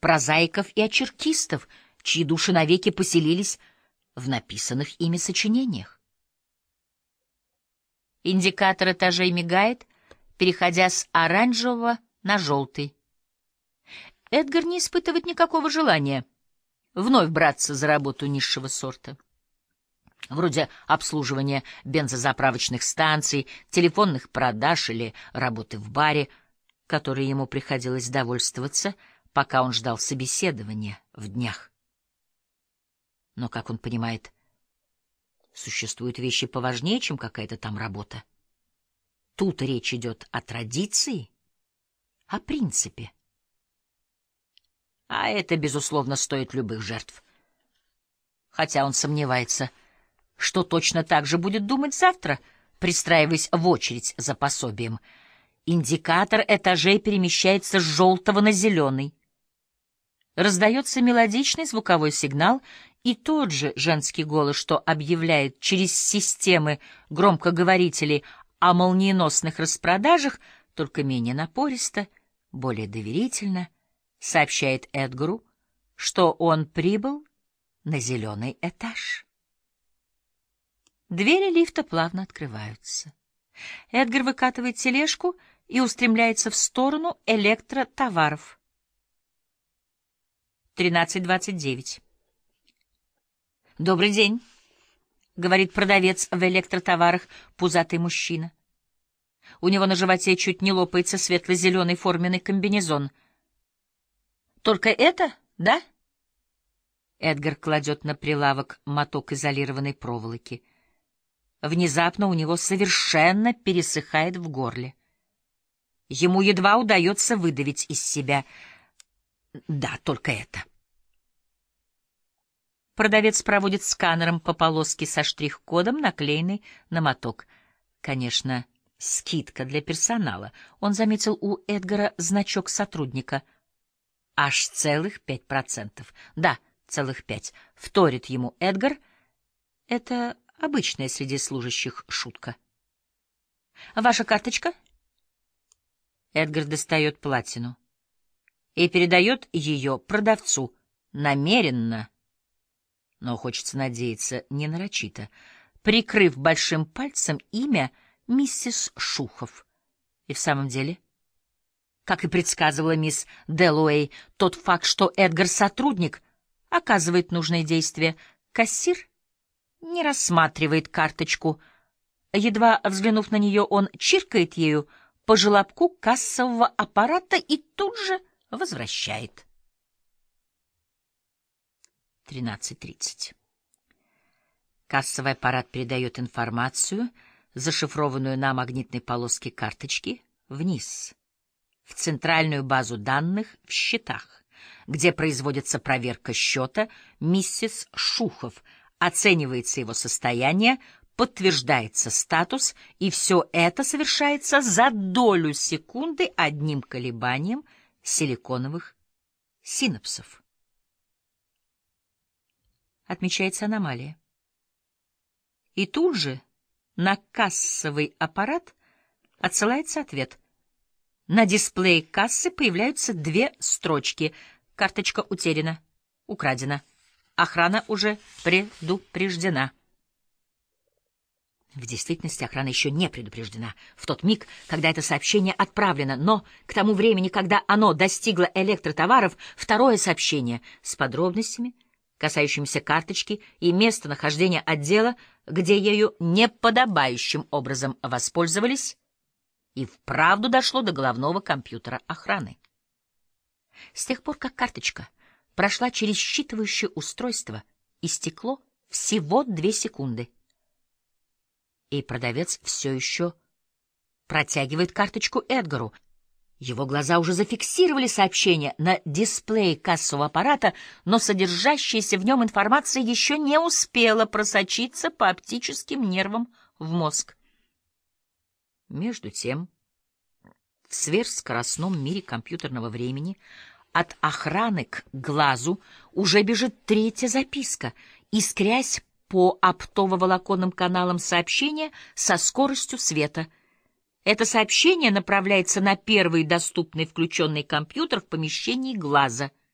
прозаиков и очеркистов, чьи души навеки поселились в написанных ими сочинениях. Индикатор этажей мигает, переходя с оранжевого на желтый. Эдгар не испытывает никакого желания вновь браться за работу низшего сорта, вроде обслуживания бензозаправочных станций, телефонных продаж или работы в баре, которой ему приходилось довольствоваться, пока он ждал собеседования в днях. Но, как он понимает, существуют вещи поважнее, чем какая-то там работа. Тут речь идет о традиции, о принципе. А это, безусловно, стоит любых жертв. Хотя он сомневается, что точно так же будет думать завтра, пристраиваясь в очередь за пособием. Индикатор этажей перемещается с желтого на зеленый. Раздается мелодичный звуковой сигнал, и тот же женский голос, что объявляет через системы громкоговорителей о молниеносных распродажах, только менее напористо, более доверительно, сообщает Эдгару, что он прибыл на зеленый этаж. Двери лифта плавно открываются. Эдгар выкатывает тележку и устремляется в сторону электротоваров. 13:29. «Добрый день», — говорит продавец в электротоварах, пузатый мужчина. У него на животе чуть не лопается светло-зеленый форменный комбинезон. «Только это, да?» Эдгар кладет на прилавок моток изолированной проволоки. Внезапно у него совершенно пересыхает в горле. Ему едва удается выдавить из себя: «Да, только это». Продавец проводит сканером по полоске со штрих-кодом, наклеенной на моток. Конечно, скидка для персонала. Он заметил у Эдгара значок сотрудника. Аж целых 5%. Да, целых 5. Вторит ему Эдгар. Это обычная среди служащих шутка. «Ваша карточка?» Эдгар достает платину и передает ее продавцу. Намеренно, но, хочется надеяться, не нарочито, прикрыв большим пальцем имя миссис Шухов. И в самом деле, как и предсказывала мисс Дэллоуэй, тот факт, что Эдгар сотрудник, оказывает нужное действие. Кассир не рассматривает карточку. Едва взглянув на нее, он чиркает ею по желобку кассового аппарата и тут же возвращает. 13:30. Кассовый аппарат передает информацию, зашифрованную на магнитной полоске карточки, вниз, в центральную базу данных в счетах, где производится проверка счета миссис Шухов, оценивается его состояние, подтверждается статус, и все это совершается за долю секунды одним колебанием силиконовых синапсов. Отмечается аномалия. И тут же на кассовый аппарат отсылается ответ. На дисплее кассы появляются две строчки. Карточка утеряна, украдена. Охрана уже предупреждена. В действительности охрана еще не предупреждена в тот миг, когда это сообщение отправлено, но к тому времени, когда оно достигло электротоваров, второе сообщение с подробностями, касающимися карточки и местонахождения отдела, где ею неподобающим образом воспользовались, и вправду дошло до головного компьютера охраны. С тех пор, как карточка прошла через считывающее устройство, истекло всего 2 секунды. И продавец все еще протягивает карточку Эдгару. Его глаза уже зафиксировали сообщение на дисплее кассового аппарата, но содержащаяся в нем информация еще не успела просочиться по оптическим нервам в мозг. Между тем, в сверхскоростном мире компьютерного времени от охраны к глазу уже бежит третья записка, искрясь по оптово-волоконным каналам сообщения со скоростью света. Это сообщение направляется на первый доступный включенный компьютер в помещении глаза —